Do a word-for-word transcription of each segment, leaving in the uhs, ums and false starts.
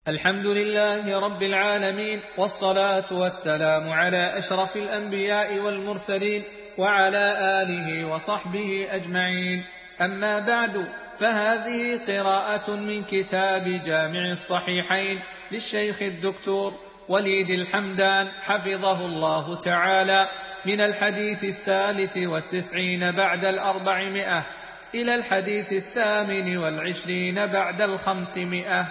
الحمد لله رب العالمين، والصلاة والسلام على أشرف الأنبياء والمرسلين وعلى آله وصحبه أجمعين. أما بعد، فهذه قراءة من كتاب جامع الصحيحين للشيخ الدكتور وليد الحمدان حفظه الله تعالى، من الحديث الثالث والتسعين بعد الأربعمائة إلى الحديث الثامن والعشرين بعد الخمسمائة.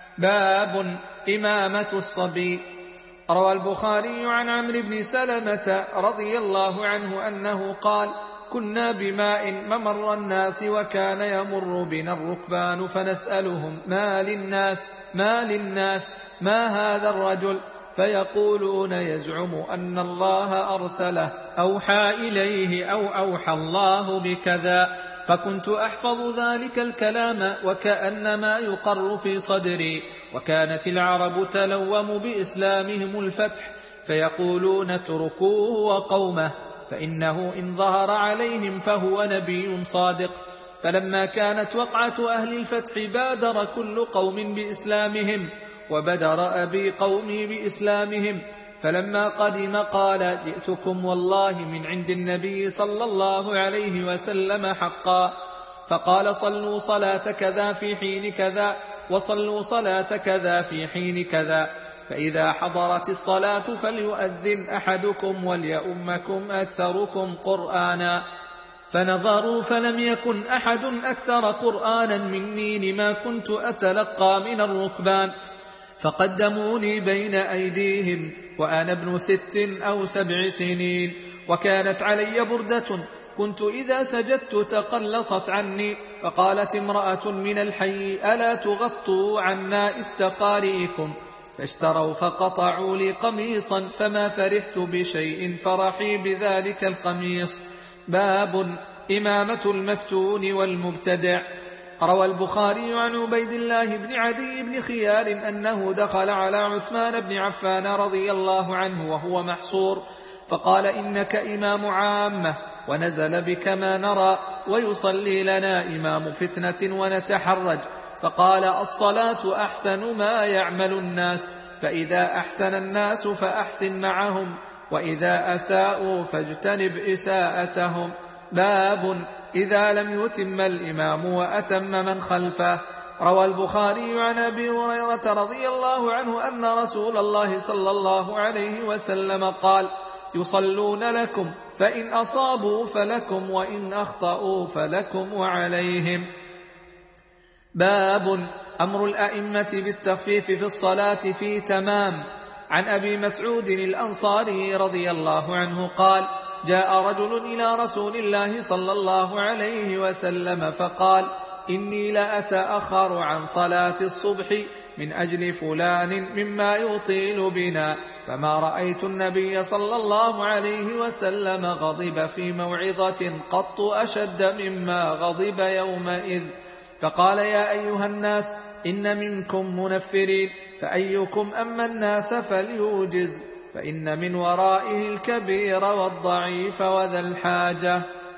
باب إمامة الصبي. روى البخاري عن عمرو بن سلمة رضي الله عنه أنه قال: كنا بماء ممر الناس وكان يمر بنا الركبان فنسألهم: ما للناس ما للناس ما هذا الرجل؟ فيقولون: يزعم أن الله أرسله، أوحى إليه أو أوحى الله بكذا. فكنت أحفظ ذلك الكلام وكأنما يقر في صدري. وكانت العرب تلوم بإسلامهم الفتح، فيقولون: اتركوه وقومه، فإنه إن ظهر عليهم فهو نبي صادق. فلما كانت وقعة أهل الفتح بادر كل قوم بإسلامهم، وبدر أبي قومي بإسلامهم. فلما قدم قال: جئتكم والله من عند النبي صلى الله عليه وسلم حقا. فقال: صلوا صلاة كذا في حين كذا، وصلوا صلاة كذا في حين كذا، فإذا حضرت الصلاة فليؤذن أحدكم وليؤمكم أكثركم قرآنا. فنظروا فلم يكن أحد أكثر قرآنا مني لما كنت أتلقى من الركبان، فقدموني بين أيديهم وأنا ابن ست أو سبع سنين، وكانت علي بردة كنت إذا سجدت تقلصت عني. فقالت امرأة من الحي: ألا تغطوا عنا استقارئكم؟ فاشتروا فقطعوا لي قميصا، فما فرحت بشيء فرحي بذلك القميص. باب إمامة المفتون والمبتدع. روى البخاري عن عبيد الله بن عدي بن خيار أنه دخل على عثمان بن عفان رضي الله عنه وهو محصور، فقال: إنك إمام عامة، ونزل بك ما نرى، ويصلي لنا إمام فتنة ونتحرج. فقال: الصلاة أحسن ما يعمل الناس، فإذا أحسن الناس فأحسن معهم، وإذا أساءوا فاجتنب إساءتهم. باب إذا لم يتم الإمام وأتم من خلفه. روى البخاري عن أبي هريرة رضي الله عنه أن رسول الله صلى الله عليه وسلم قال: يصلون لكم، فإن أصابوا فلكم، وإن أخطأوا فلكم وعليهم. باب أمر الأئمة بالتخفيف في الصلاة في تمام. عن أبي مسعود الأنصاري رضي الله عنه قال: جاء رجل إلى رسول الله صلى الله عليه وسلم فقال: إني لأتأخر عن صلاة الصبح من أجل فلان مما يطيل بنا، فما رأيت النبي صلى الله عليه وسلم غضب في موعظة قط أشد مما غضب يومئذ. فقال: يا أيها الناس، إن منكم منفرين، فأيكم أما الناس فليوجز، فإن من ورائه الكبير والضعيف وذا الحاجة.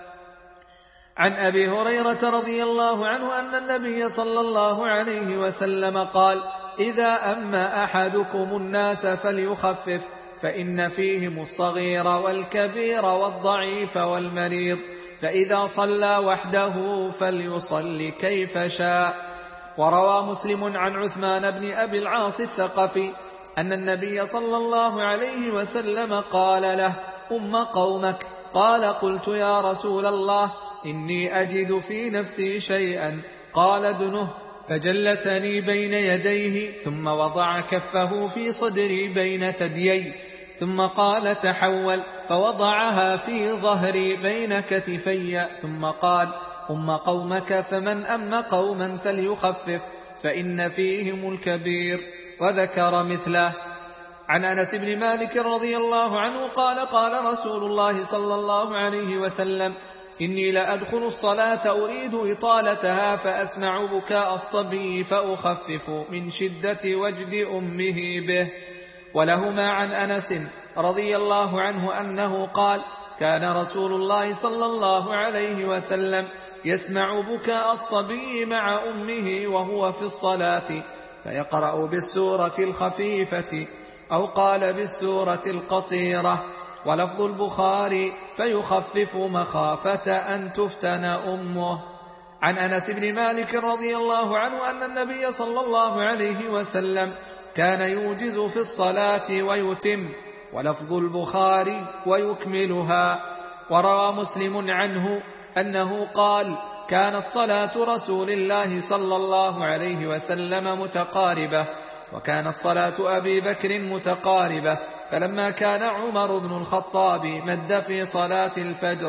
عن أبي هريرة رضي الله عنه أن النبي صلى الله عليه وسلم قال: إذا أما أحدكم الناس فليخفف، فإن فيهم الصغير والكبير والضعيف والمريض، فإذا صلى وحده فليصل كيف شاء. وروى مسلم عن عثمان بن أبي العاص الثقفي أن النبي صلى الله عليه وسلم قال له: أم قومك. قال: قلت يا رسول الله، إني أجد في نفسي شيئا. قال: ادنه. فجلسني بين يديه، ثم وضع كفه في صدري بين ثديي، ثم قال: تحول، فوضعها في ظهري بين كتفي، ثم قال: أم قومك، فمن أم قوما فليخفف، فإن فيهم الكبير، وذكر مثله. عن أنس بن مالك رضي الله عنه قال: قال رسول الله صلى الله عليه وسلم: إني لأدخل الصلاة أريد إطالتها، فأسمع بكاء الصبي فأخفف من شدة وجد أمه به. ولهما عن أنس رضي الله عنه أنه قال: كان رسول الله صلى الله عليه وسلم يسمع بكاء الصبي مع أمه وهو في الصلاة، فيقرأ بالسورة الخفيفة أو قال بالسورة القصيرة. ولفظ البخاري فيخفف مخافة أن تفتن أمه. عن أنس بن مالك رضي الله عنه أن النبي صلى الله عليه وسلم كان يوجز في الصلاة ويتم، ولفظ البخاري ويكملها. وروى مسلم عنه أنه قال: كانت صلاة رسول الله صلى الله عليه وسلم متقاربة، وكانت صلاة أبي بكر متقاربة، فلما كان عمر بن الخطاب مد في صلاة الفجر.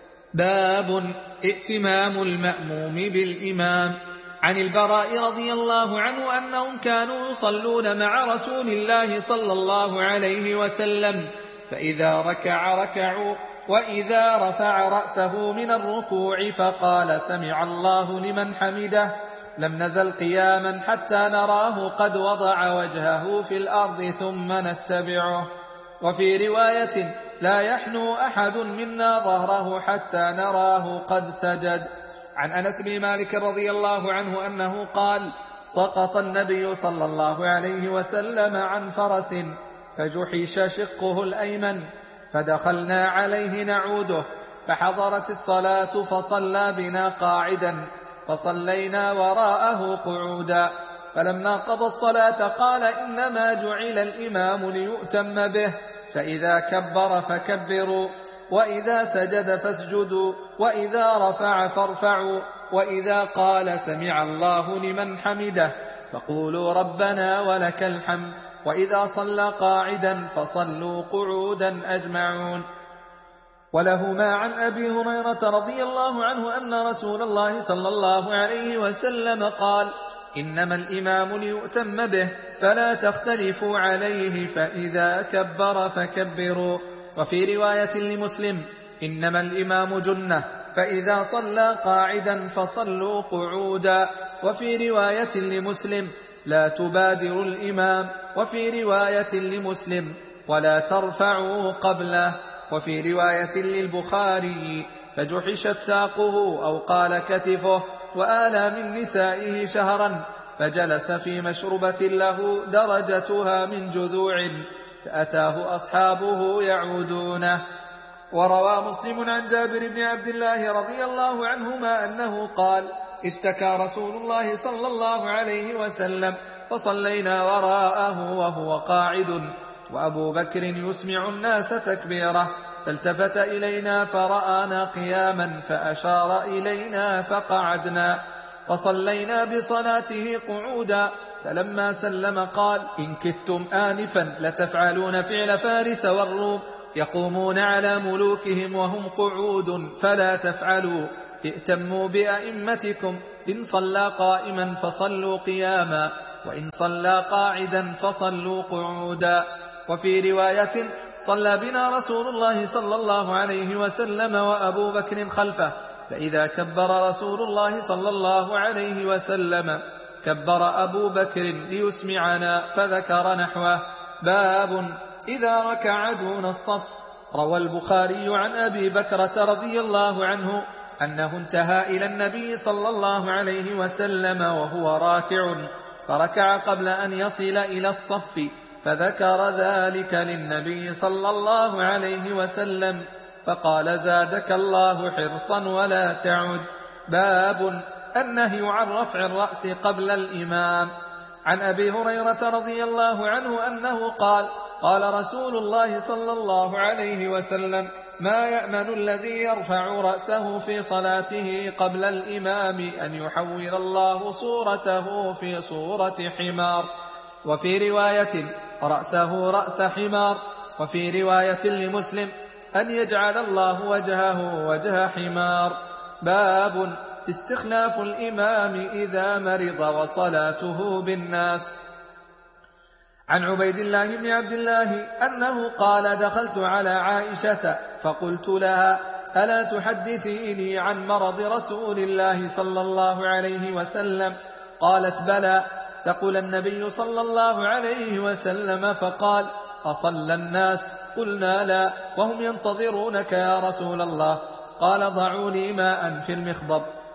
باب ائتمام المأموم بالإمام. عن البراء رضي الله عنه أنهم كانوا يصلون مع رسول الله صلى الله عليه وسلم، فإذا ركع ركعوا، وإذا رفع رأسه من الركوع فقال: سمع الله لمن حمده، لم نزل قياما حتى نراه قد وضع وجهه في الأرض ثم نتبعه. وفي رواية: لا يحنو أحد منا ظهره حتى نراه قد سجد. عن أنس بن مالك رضي الله عنه أنه قال: سقط النبي صلى الله عليه وسلم عن فرس فجحش شقه الأيمن، فدخلنا عليه نعوده، فحضرت الصلاة فصلى بنا قاعدا، فصلينا وراءه قعودا. فلما قضى الصلاة قال: إنما جعل الإمام ليؤتم به، فإذا كبر فكبروا، وإذا سجد فاسجدوا، وإذا رفع فارفعوا، وإذا قال: سمع الله لمن حمده فقولوا ربنا ولك الحمد، وإذا صلى قاعدا فصلوا قعودا أجمعون. ولهما عن أبي هريرة رضي الله عنه أن رسول الله صلى الله عليه وسلم قال: إنما الإمام ليؤتم به، فلا تختلفوا عليه، فإذا كبر فكبروا. وفي رواية لمسلم: إنما الإمام جنة، فإذا صلى قاعدا فصلوا قعودا. وفي رواية لمسلم: لا تبادروا الإمام. وفي رواية لمسلم: ولا ترفعوا قبله. وفي رواية للبخاري: فجحشت ساقه أو قال كتفه، وآلى من نسائه شهرا، فجلس في مشربة له درجتها من جذوع، فأتاه أصحابه يعودونه. وروى مسلم عن جابر بن عبد الله رضي الله عنهما أنه قال: اشتكى رسول الله صلى الله عليه وسلم، فصلينا وراءه وهو قاعد، وأبو بكر يسمع الناس تكبيره، فالتفت إلينا فرآنا قياما فأشار إلينا فقعدنا، فصلينا بصلاته قعودا. فلما سلم قال: إن كدتم آنفا لتفعلون فعل فارس والروم، يقومون على ملوكهم وهم قعود، فلا تفعلوا، ائتموا بأئمتكم، إن صلى قائما فصلوا قياما، وإن صلى قاعدا فصلوا قعودا. وفي رواية: صلى بنا رسول الله صلى الله عليه وسلم وأبو بكر خلفه، فإذا كبر رسول الله صلى الله عليه وسلم كبر أبو بكر ليسمعنا، فذكر نحوه. باب إذا ركع دون الصف. روى البخاري عن أبي بكرة رضي الله عنه أنه انتهى إلى النبي صلى الله عليه وسلم وهو راكع، فركع قبل أن يصل إلى الصف، فذكر ذلك للنبي صلى الله عليه وسلم، فقال: زادك الله حرصا ولا تعد. باب النهي عن رفع الرأس قبل الإمام. عن أبي هريرة رضي الله عنه أنه قال: قال رسول الله صلى الله عليه وسلم: ما يأمن الذي يرفع رأسه في صلاته قبل الإمام أن يحول الله صورته في صورة حمار. وفي رواية: رأسه رأس حمار. وفي رواية لمسلم: أن يجعل الله وجهه وجه حمار. باب استخلاف الإمام إذا مرض وصلاته بالناس. عن عبيد الله بن عبد الله أنه قال: دخلت على عائشة فقلت لها: ألا تحدثيني عن مرض رسول الله صلى الله عليه وسلم؟ قالت: بلى. فقل النبي صلى الله عليه وسلم فقال: أصلى الناس؟ قلنا: لا، وهم ينتظرونك يا رسول الله. قال: ضعوا لي ماء في المخضب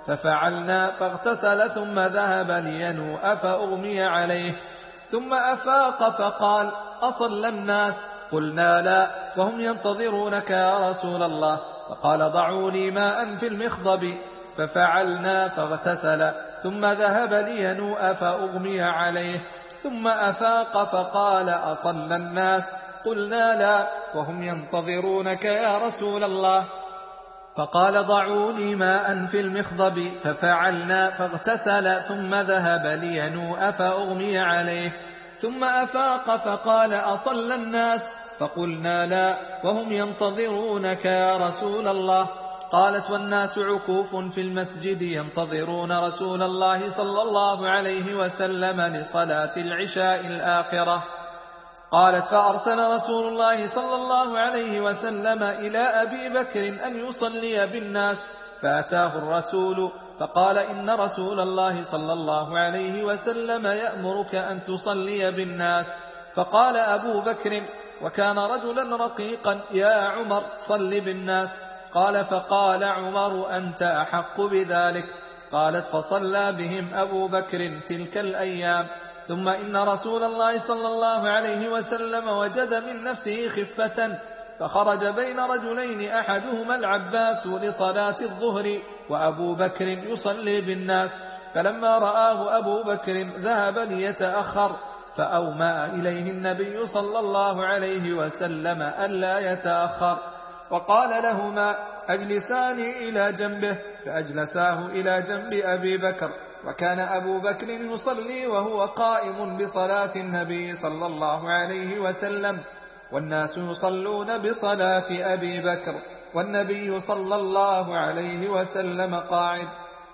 ففعلنا فاغتسل ثم ذهب لينوء فأغمي عليه، ثم أفاق فقال: أصلى الناس؟ قلنا: لا، وهم ينتظرونك يا رسول الله. فقال: ضعوا لي ماء في المخضب، ففعلنا فاغتسل ثم ذهب لينوء فأغمي عليه، ثم أفاق فقال: أصلى الناس؟ قلنا: لا، وهم ينتظرونك يا رسول الله. فقال: ضعوا لي ماء في المخضب، ففعلنا فاغتسل ثم ذهب لينوء فأغمي عليه، ثم أفاق فقال: أصلى الناس؟ فقلنا: لا، وهم ينتظرونك يا رسول الله. قالت: والناس عكوف في المسجد ينتظرون رسول الله صلى الله عليه وسلم لصلاة العشاء الآخرة. قالت: فأرسل رسول الله صلى الله عليه وسلم إلى أبي بكر أن يصلي بالناس، فأتاه الرسول فقال: إن رسول الله صلى الله عليه وسلم يأمرك أن تصلي بالناس. فقال أبو بكر: وكان رجلا رقيقا: يا عمر صل بالناس. قال: فقال عمر: أنت أحق بذلك. قالت: فصلى بهم أبو بكر تلك الأيام. ثم إن رسول الله صلى الله عليه وسلم وجد من نفسه خفة، فخرج بين رجلين أحدهما العباس لصلاة الظهر وأبو بكر يصلي بالناس، فلما رآه أبو بكر ذهب ليتأخر، فأومأ إليه النبي صلى الله عليه وسلم ألا يتأخر، وقال لهما: أجلساني إلى جنبه، فأجلساه إلى جنب أبي بكر. وكان أبو بكر يصلي وهو قائم بصلاة النبي صلى الله عليه وسلم، والناس يصلون بصلاة أبي بكر، والنبي صلى الله عليه وسلم قاعد.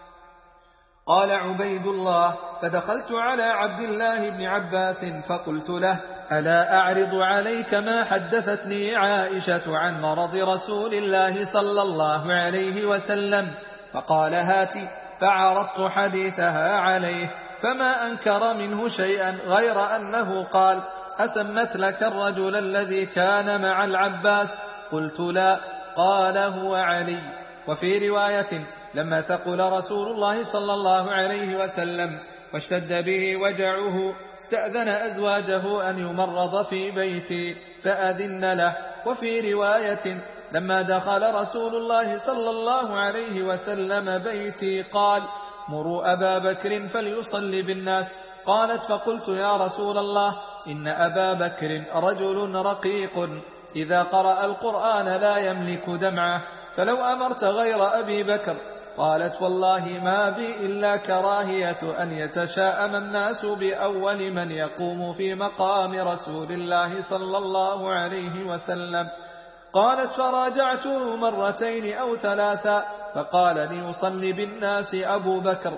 قال عبيد الله: فدخلت على عبد الله بن عباس فقلت له: ألا أعرض عليك ما حدثتني عائشة عن مرض رسول الله صلى الله عليه وسلم؟ فقال: هاتي. فعرضت حديثها عليه، فما أنكر منه شيئا غير أنه قال: أسمت لك الرجل الذي كان مع العباس؟ قلت: لا. قال: هو علي. وفي رواية: لما ثقل رسول الله صلى الله عليه وسلم واشتد به وجعه استأذن أزواجه أن يمرض في بيتي فأذن له. وفي رواية: لما دخل رسول الله صلى الله عليه وسلم بيتي قال: مروا أبا بكر فليصلي بالناس. قالت: فقلت: يا رسول الله، إن أبا بكر رجل رقيق إذا قرأ القرآن لا يملك دمعه، فلو أمرت غير أبي بكر. قالت: والله ما بي إلا كراهية أن يتشاءم الناس بأول من يقوم في مقام رسول الله صلى الله عليه وسلم. قالت: فراجعته مرتين أو ثلاثا، فقال: ليصلي بالناس أبو بكر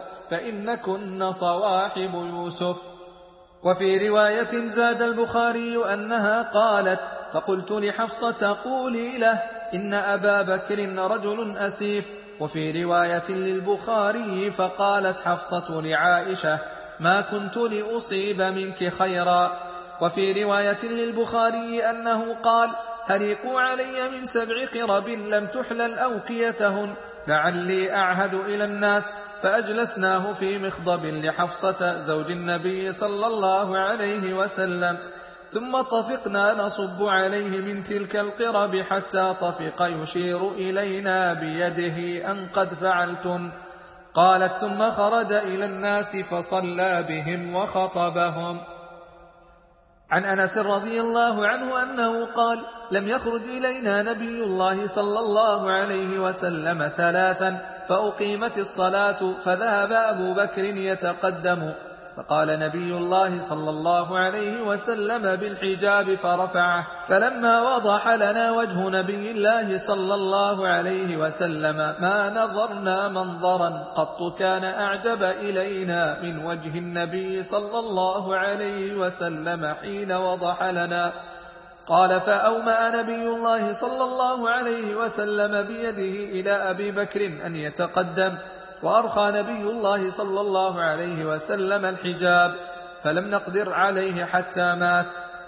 فإنكن صواحب يوسف. وفي رواية زاد البخاري أنها قالت: فقلت لحفصة: قولي له إن أبا بكر رجل أسيف. وفي رواية للبخاري: فقالت حفصة لعائشة: ما كنت لأصيب منك خيرا. وفي رواية للبخاري أنه قال: هريقوا علي من سبع قرب لم تحلل أوكيتهن لعلي أعهد إلى الناس. فأجلسناه في مخضب لحفصة زوج النبي صلى الله عليه وسلم، ثم طفقنا نصب عليه من تلك القرب حتى طفق يشير إلينا بيده أن قد فعلتن. قالت: ثم خرج إلى الناس فصلى بهم وخطبهم. عن أنس رضي الله عنه أنه قال: لم يخرج إلينا نبي الله صلى الله عليه وسلم ثلاثا فأقيمت الصلاة، فذهب أبو بكر يتقدم، فقال نبي الله صلى الله عليه وسلم بالحجاب فرفعه، فلما وضح لنا وجه نبي الله صلى الله عليه وسلم ما نظرنا منظرا قط كان أعجب إلينا من وجه النبي صلى الله عليه وسلم حين وضح لنا. قال: فأومأ نبي الله صلى الله عليه وسلم بيده إلى أبي بكر أن يتقدم، وأرخى نبي الله صلى الله عليه وسلم الحجاب، فلم نقدر عليه حتى مات.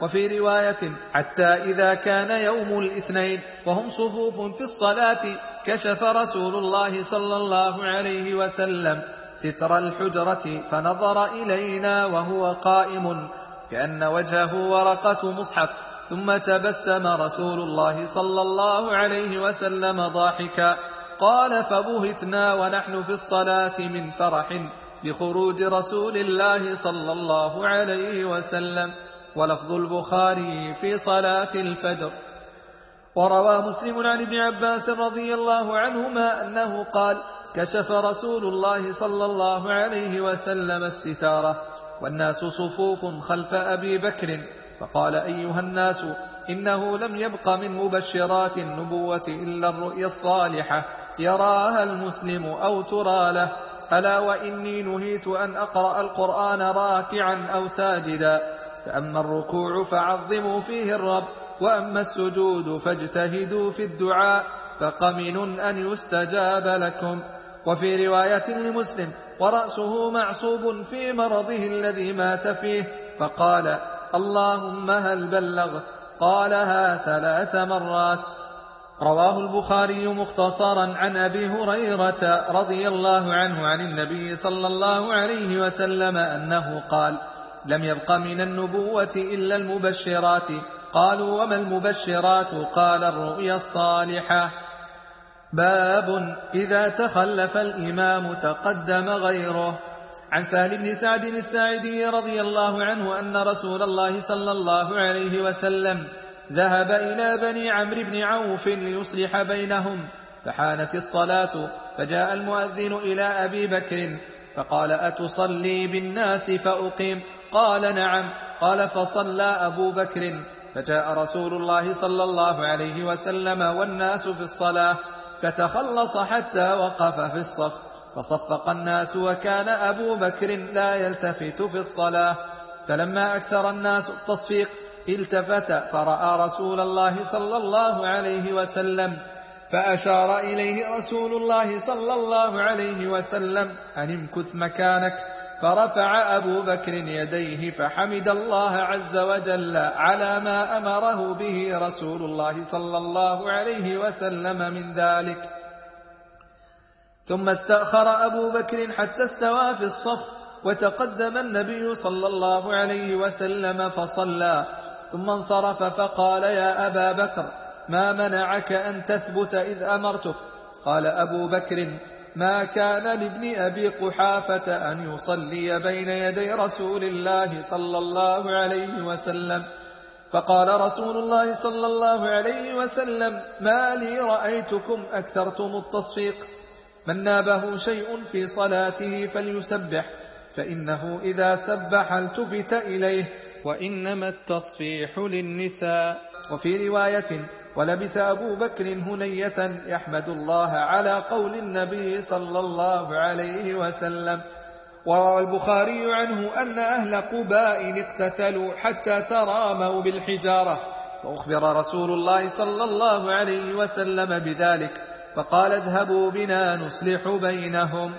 وفي رواية حتى إذا كان يوم الاثنين وهم صفوف في الصلاة كشف رسول الله صلى الله عليه وسلم ستر الحجرة فنظر إلينا وهو قائم كأن وجهه ورقة مصحف، ثم تبسم رسول الله صلى الله عليه وسلم ضاحكا. قال فبهتنا ونحن في الصلاة من فرح بخروج رسول الله صلى الله عليه وسلم. ولفظ البخاري في صلاة الفجر. وروى مسلم عن ابن عباس رضي الله عنهما أنه قال كشف رسول الله صلى الله عليه وسلم الستارة والناس صفوف خلف أبي بكر فقال أيها الناس إنه لم يبق من مبشرات النبوة إلا الرؤيا الصالحة يراها المسلم أو ترى له، ألا وإني نهيت أن أقرأ القرآن راكعا أو ساجدا، فأما الركوع فعظموا فيه الرب، وأما السجود فاجتهدوا في الدعاء فقمن أن يستجاب لكم. وفي رواية لمسلم ورأسه معصوب في مرضه الذي مات فيه فقال اللهم هل بلغ؟ قالها ثلاث مرات. رواه البخاري مختصرا عن أبي هريرة رضي الله عنه عن النبي صلى الله عليه وسلم أنه قال لم يبق من النبوة إلا المبشرات. قالوا وما المبشرات؟ قال الرؤيا الصالحة. باب إذا تخلف الإمام تقدم غيره. عن سهل بن سعد الساعدي رضي الله عنه أن رسول الله صلى الله عليه وسلم ذهب إلى بني عمرو بن عوف ليصلح بينهم، فحانت الصلاة فجاء المؤذن إلى أبي بكر فقال أتصلي بالناس فأقيم؟ قال نعم. قال فصلى أبو بكر، فجاء رسول الله صلى الله عليه وسلم والناس في الصلاة فتخلص حتى وقف في الصف فصفق الناس، وكان أبو بكر لا يلتفت في الصلاة، فلما أكثر الناس التصفيق التفت فرأى رسول الله صلى الله عليه وسلم فأشار إليه رسول الله صلى الله عليه وسلم أن امكث مكانك، فرفع أبو بكر يديه فحمد الله عز وجل على ما أمره به رسول الله صلى الله عليه وسلم من ذلك، ثم استأخر أبو بكر حتى استوى في الصف، وتقدم النبي صلى الله عليه وسلم فصلى، ثم انصرف فقال يا أبا بكر ما منعك أن تثبت إذ أمرتك؟ قال أبو بكر ما كان لابن أبي قحافة أن يصلي بين يدي رسول الله صلى الله عليه وسلم. فقال رسول الله صلى الله عليه وسلم ما لي رأيتكم أكثرتم التصفيق؟ من نابه شيء في صلاته فليسبح، فإنه إذا سبح التفت إليه، وإنما التصفيح للنساء. وفي رواية ولبث أبو بكر هنية يحمد الله على قول النبي صلى الله عليه وسلم. وروى البخاري عنه أن أهل قباء اقتتلوا حتى تراموا بالحجارة، وأخبر رسول الله صلى الله عليه وسلم بذلك فقال اذهبوا بنا نصلح بينهم.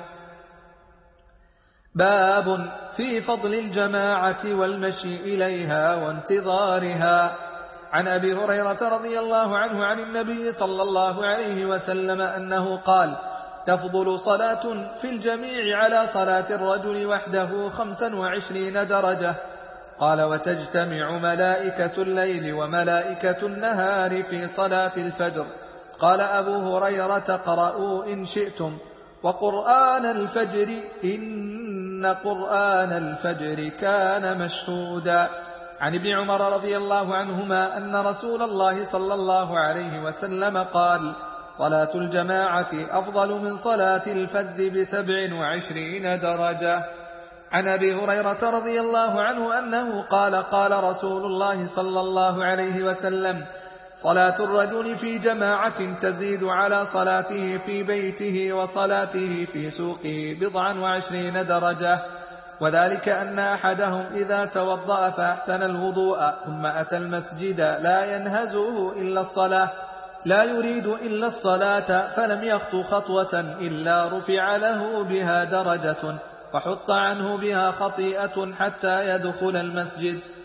باب في فضل الجماعة والمشي إليها وانتظارها. عن أبي هريرة رضي الله عنه عن النبي صلى الله عليه وسلم أنه قال تفضل صلاة في الجميع على صلاة الرجل وحده خمسا وعشرين درجة. قال وتجتمع ملائكة الليل وملائكة النهار في صلاة الفجر. قال أبو هريرة قرأوا إن شئتم وقرآن الفجر إن قرآن الفجر كان مشهودا. عن ابن عمر رضي الله عنهما أن رسول الله صلى الله عليه وسلم قال صلاة الجماعة أفضل من صلاة الفذ بسبع وعشرين درجة. عن أبي هريرة رضي الله عنه أنه قال قال رسول الله صلى الله عليه وسلم صلاة الرجل في جماعة تزيد على صلاته في بيته وصلاته في سوقه بضعا وعشرين درجة، وذلك أن أحدهم إذا توضأ فأحسن الوضوء ثم أتى المسجد لا ينهزه إلا الصلاة لا يريد إلا الصلاة فلم يخطو خطوة إلا رفع له بها درجة وحط عنه بها خطيئة حتى يدخل المسجد،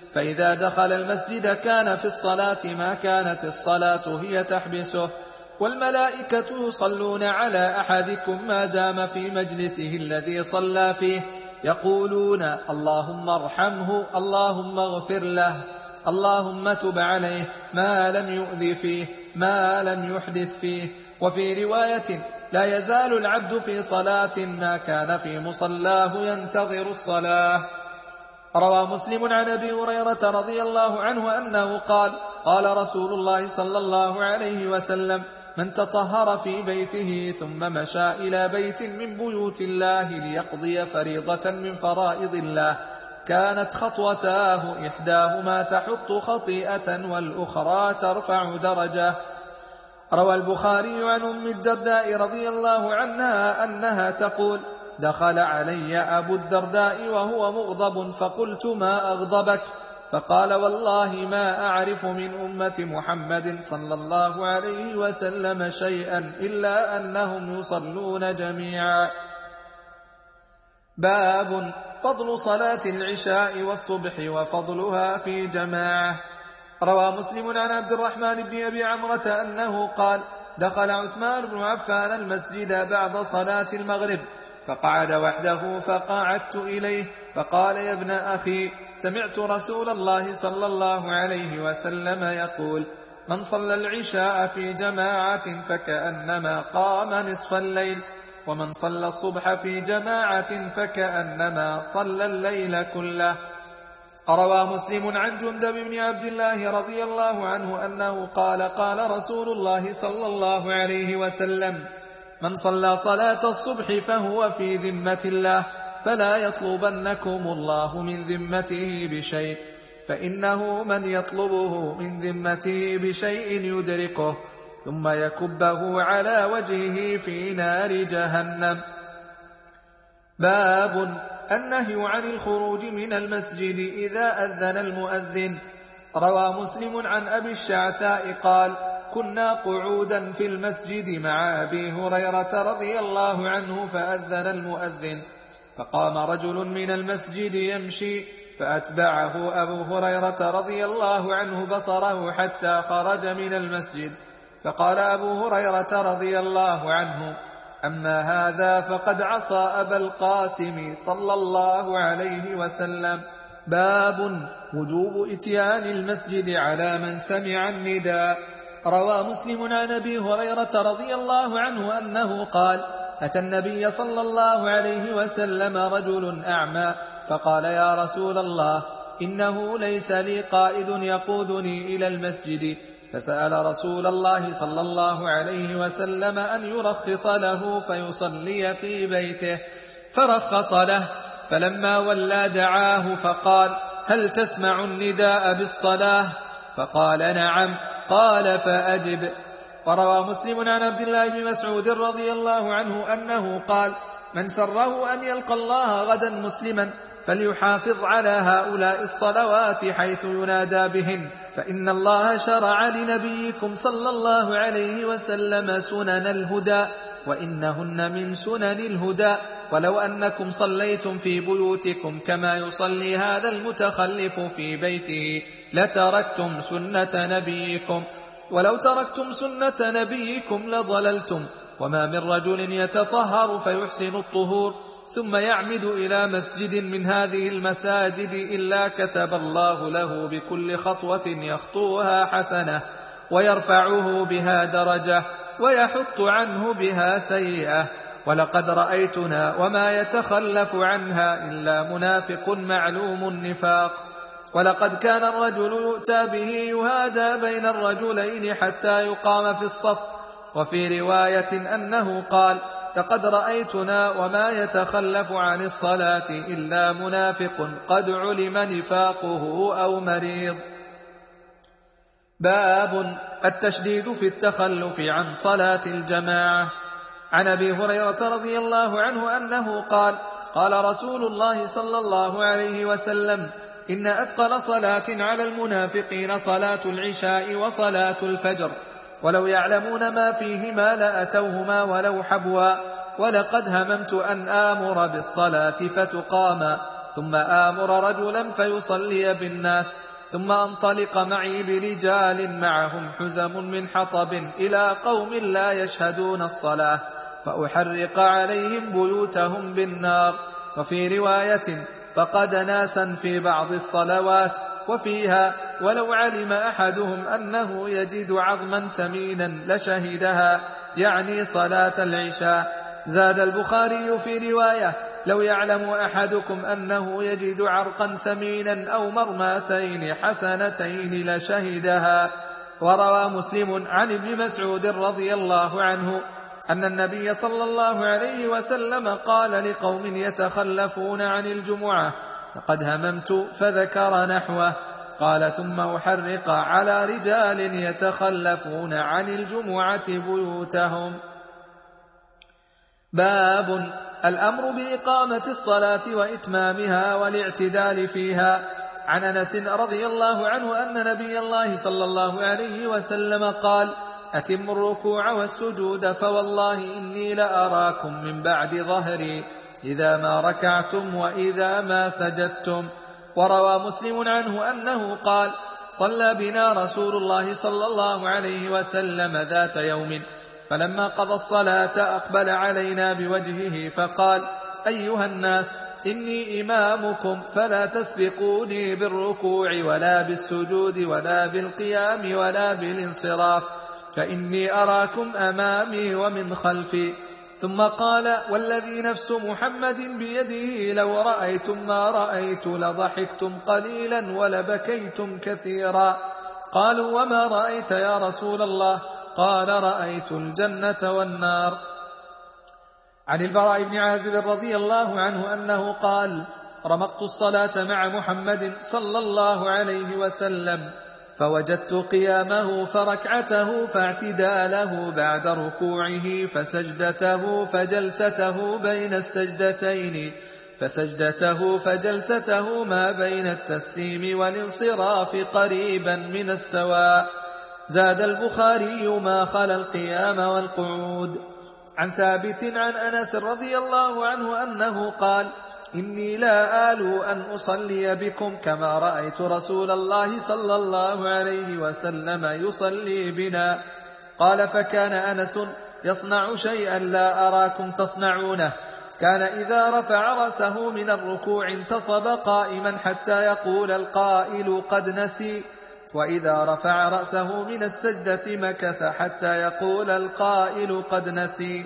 فإذا دخل المسجد كان في الصلاة ما كانت الصلاة هي تحبسه. والملائكة يصلون على أحدكم ما دام في مجلسه الذي صلى فيه، يقولون اللهم ارحمه، اللهم اغفر له، اللهم تب عليه، ما لم يؤذ فيه، ما لم يحدث فيه. وفي رواية لا يزال العبد في صلاة ما كان في مصلاه ينتظر الصلاة. روى مسلم عن أبي هريرة رضي الله عنه أنه قال قال رسول الله صلى الله عليه وسلم: من تطهر في بيته ثم مشى إلى بيت من بيوت الله ليقضي فريضة من فرائض الله كانت خطوتاه إحداهما تحط خطيئة والأخرى ترفع درجة. روى البخاري عن أم الدرداء رضي الله عنها أنها تقول: دخل علي أبو الدرداء وهو مغضب فقلت: ما أغضبك؟ فقال: والله ما أعرف من أمة محمد صلى الله عليه وسلم شيئا إلا أنهم يصلون جميعا. باب فضل صلاة العشاء والصبح وفضلها في جماعة. روى مسلم عن عبد الرحمن بن أبي عمرة أنه قال: دخل عثمان بن عفان المسجد بعد صلاة المغرب فقعد وحده فقعدت إليه فقال: يا ابن أخي، سمعت رسول الله صلى الله عليه وسلم يقول: من صلى العشاء في جماعة فكأنما قام نصف الليل، ومن صلى الصبح في جماعة فكأنما صلى الليل كله. روى مسلم عن جندب بن عبد الله رضي الله عنه أنه قال: قال رسول الله صلى الله عليه وسلم: من صلى صلاة الصبح فهو في ذمة الله، فلا يطلبنكم الله من ذمته بشيء، فإنه من يطلبه من ذمته بشيء يدركه ثم يكبه على وجهه في نار جهنم. باب النهي عن الخروج من المسجد إذا أذن المؤذن. روى مسلم عن أبي الشعثاء قال: كنا قعودا في المسجد مع أبي هريرة رضي الله عنه فأذن المؤذن، فقام رجل من المسجد يمشي فأتبعه أبو هريرة رضي الله عنه بصره حتى خرج من المسجد، فقال أبو هريرة رضي الله عنه: أما هذا فقد عصى أبا القاسم صلى الله عليه وسلم. باب وجوب إتيان المسجد على من سمع النداء. روى مسلم عن أبي هريرة رضي الله عنه أنه قال: أتى النبي صلى الله عليه وسلم رجل أعمى فقال: يا رسول الله، إنه ليس لي قائد يقودني إلى المسجد، فسأل رسول الله صلى الله عليه وسلم أن يرخص له فيصلي في بيته، فرخص له، فلما ولى دعاه فقال: هل تسمع النداء بالصلاة؟ فقال: نعم. قال: فأجب. وروى مسلم عن عبد الله بن مسعود رضي الله عنه أنه قال: من سره أن يلقى الله غدا مسلما فليحافظ على هؤلاء الصلوات حيث ينادى بهن، فإن الله شرع لنبيكم صلى الله عليه وسلم سنن الهدى، وإنهن من سنن الهدى، ولو أنكم صليتم في بيوتكم كما يصلي هذا المتخلف في بيته لتركتم سنة نبيكم، ولو تركتم سنة نبيكم لضللتم. وما من رجل يتطهر فيحسن الطهور ثم يعمد إلى مسجد من هذه المساجد إلا كتب الله له بكل خطوة يخطوها حسنة، ويرفعه بها درجة، ويحط عنه بها سيئة. ولقد رأيتنا وما يتخلف عنها إلا منافق معلوم النفاق. ولقد كان الرجل يؤتى به يهادى بين الرجلين حتى يقام في الصف. وفي رواية أنه قال: لقد رأيتنا وما يتخلف عن الصلاة إلا منافق قد علم نفاقه أو مريض. باب التشديد في التخلف عن صلاة الجماعة. عن أبي هريرة رضي الله عنه أنه قال: قال رسول الله صلى الله عليه وسلم: إن أثقل صلاة على المنافقين صلاة العشاء وصلاة الفجر، ولو يعلمون ما فيهما لأتوهما ولو حبوا، ولقد هممت أن آمر بالصلاة فتقاما ثم آمر رجلا فيصلي بالناس، ثم أنطلق معي برجال معهم حزم من حطب إلى قوم لا يشهدون الصلاة فأحرق عليهم بيوتهم بالنار. وفي رواية فقد ناسا في بعض الصلوات، وفيها ولو علم أحدهم أنه يجد عظما سمينا لشهدها، يعني صلاة العشاء. زاد البخاري في رواية لو يعلم أحدكم أنه يجد عرقا سمينا أو مرماتين حسنتين لشهدها. وروى مسلم عن ابن مسعود رضي الله عنه أن النبي صلى الله عليه وسلم قال لقوم يتخلفون عن الجمعة لقد هممت، فذكر نحوه. قال ثم أحرق على رجال يتخلفون عن الجمعة بيوتهم. باب الأمر بإقامة الصلاة وإتمامها والاعتدال فيها. عن أنس رضي الله عنه أن نبي الله صلى الله عليه وسلم قال أتموا الركوع والسجود فوالله إني لأراكم من بعد ظهري إذا ما ركعتم وإذا ما سجدتم. وروى مسلم عنه أنه قال صلى بنا رسول الله صلى الله عليه وسلم ذات يوم، فلما قضى الصلاة أقبل علينا بوجهه فقال أيها الناس إني إمامكم فلا تسبقوني بالركوع ولا بالسجود ولا بالقيام ولا بالانصراف، فإني أراكم أمامي ومن خلفي. ثم قال والذي نفس محمد بيده لو رأيتم ما رأيت لضحكتم قليلا ولبكيتم كثيرا. قالوا وما رأيت يا رسول الله؟ قال رأيت الجنة والنار. عن البراء بن عازب رضي الله عنه أنه قال رمقت الصلاة مع محمد صلى الله عليه وسلم فوجدت قيامه فركعته فاعتداله بعد ركوعه فسجدته فجلسته بين السجدتين فسجدته فجلسته ما بين التسليم والانصراف قريبا من السواء. زاد البخاري ما خلا القيام والقعود. عن ثابت عن أنس رضي الله عنه أنه قال إني لا آلو أن أصلي بكم كما رأيت رسول الله صلى الله عليه وسلم يصلي بنا. قال فكان أنس يصنع شيئا لا أراكم تصنعونه، كان إذا رفع رأسه من الركوع انتصب قائما حتى يقول القائل قد نسي، وإذا رفع رأسه من السجدة مكث حتى يقول القائل قد نسي.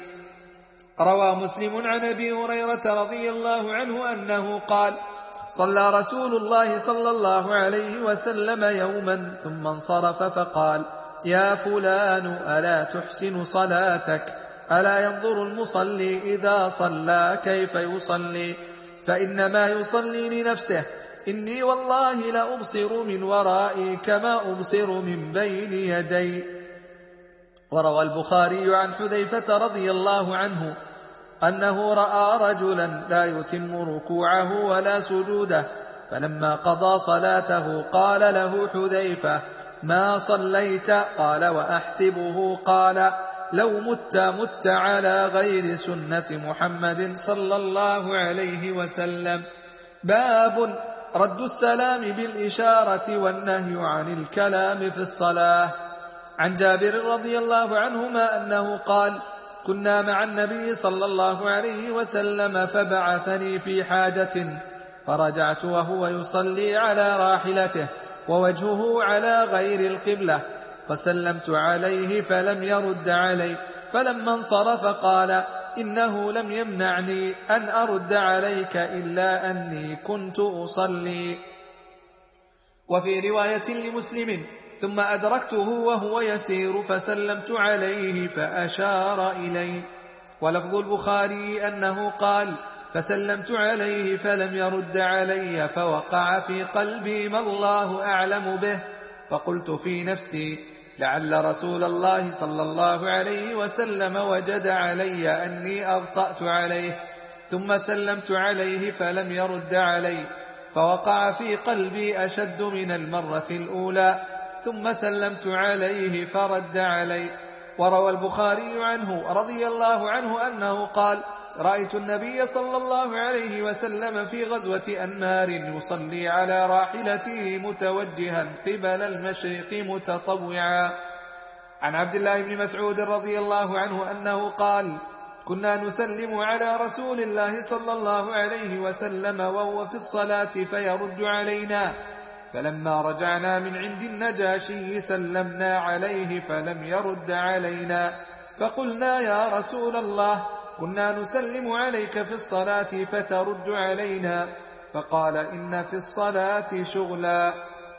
روى مسلم عن أبي هريرة رضي الله عنه أنه قال صلى رسول الله صلى الله عليه وسلم يوما ثم انصرف فقال يا فلان ألا تحسن صلاتك؟ ألا ينظر المصلي إذا صلى كيف يصلي؟ فإنما يصلي لنفسه، إني والله لأبصر من ورائي كما أبصر من بين يدي. وروى البخاري عن حذيفة رضي الله عنه أنه رأى رجلا لا يتم ركوعه ولا سجوده، فلما قضى صلاته قال له حذيفة ما صليت؟ قال وأحسبه قال لو مت مت على غير سنة محمد صلى الله عليه وسلم. باب رد السلام بالإشارة والنهي عن الكلام في الصلاة. عن جابر رضي الله عنهما أنه قال كنا مع النبي صلى الله عليه وسلم فبعثني في حاجة فرجعت وهو يصلي على راحلته ووجهه على غير القبلة، فسلمت عليه فلم يرد علي، فلما انصرف قال إنه لم يمنعني أن أرد عليك إلا أني كنت أصلي. وفي رواية لمسلم ثم أدركته وهو يسير فسلمت عليه فأشار إلي. ولفظ البخاري أنه قال فسلمت عليه فلم يرد علي فوقع في قلبي ما الله أعلم به، فقلت في نفسي لعل رسول الله صلى الله عليه وسلم وجد علي أني أبطأت عليه، ثم سلمت عليه فلم يرد علي فوقع في قلبي أشد من المرة الأولى، ثم سلمت عليه فرد علي. وروى البخاري عنه رضي الله عنه أنه قال رأيت النبي صلى الله عليه وسلم في غزوة أنمار يصلي على راحلته متوجها قبل المشرق متطوعا. عن عبد الله بن مسعود رضي الله عنه أنه قال: كنا نسلم على رسول الله صلى الله عليه وسلم وهو في الصلاة فيرد علينا، فلما رجعنا من عند النجاشي سلمنا عليه فلم يرد علينا، فقلنا: يا رسول الله، كنا نسلم عليك في الصلاة فترد علينا، فقال: إن في الصلاة شغلا.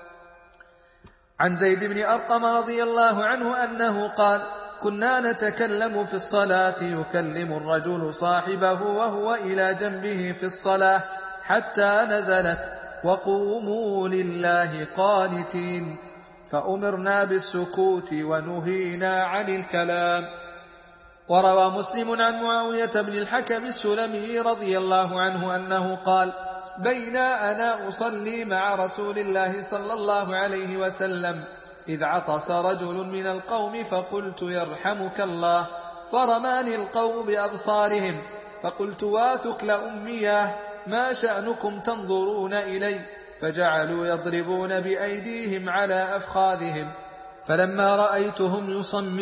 عن زيد بن أرقم رضي الله عنه أنه قال: كنا نتكلم في الصلاة يكلم الرجل صاحبه وهو إلى جنبه في الصلاة حتى نزلت: وقوموا لله قانتين، فأمرنا بالسكوت ونهينا عن الكلام. وروى مسلم عن معاوية بن الحكم السلمي رضي الله عنه أنه قال: بينا أنا أصلي مع رسول الله صلى الله عليه وسلم إذ عطس رجل من القوم فقلت: يرحمك الله، فرماني القوم بأبصارهم، فقلت: واثك لأمياه، ما شأنكم تنظرون إلي؟ فجعلوا يضربون بأيديهم على أفخاذهم، فلما رأيتهم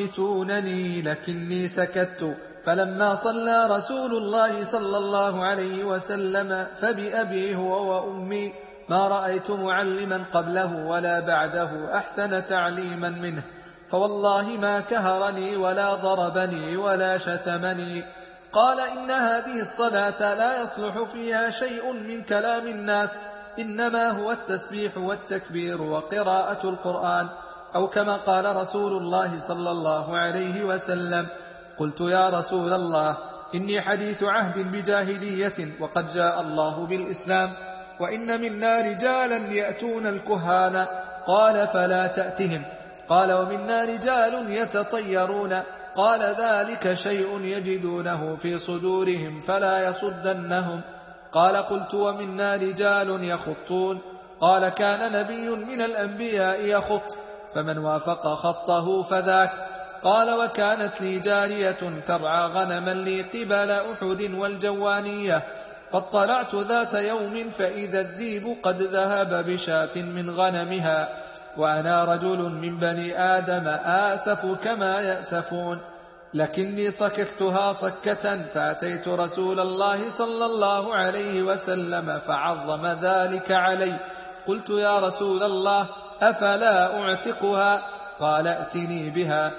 يصمتونني لكني سكت. فلما صلى رسول الله صلى الله عليه وسلم فبأبي هو وأمي ما رأيت معلما قبله ولا بعده أحسن تعليما منه، فوالله ما كهرني ولا ضربني ولا شتمني. قال: إن هذه الصلاة لا يصلح فيها شيء من كلام الناس، إنما هو التسبيح والتكبير وقراءة القرآن، أو كما قال رسول الله صلى الله عليه وسلم. قلت: يا رسول الله، إني حديث عهد بجاهلية وقد جاء الله بالإسلام، وإن منا رجالا يأتون الكهان. قال: فلا تأتهم. قال: ومنا رجال يتطيرون. قال: ذلك شيء يجدونه في صدورهم فلا يصدنهم. قال: قلت: ومنا رجال يخطون. قال: كان نبي من الأنبياء يخط، فمن وافق خطه فذاك. قال: وكانت لي جارية ترعى غنما لي قبل أحد والجوانية، فاطلعت ذات يوم فإذا الذيب قد ذهب بشاة من غنمها، وأنا رجل من بني آدم آسف كما يأسفون، لكني صككتها صكة، فأتيت رسول الله صلى الله عليه وسلم فعظم ذلك علي. قلت: يا رسول الله، أفلا أعتقها؟ قال: ائتني بها.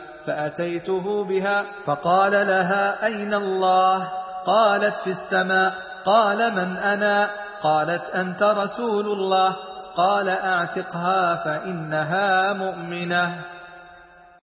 فأتيته بها فقال لها: أين الله؟ قالت: في السماء. قال: من أنا؟ قالت: أنت رسول الله. قال: أعتقها فإنها مؤمنة.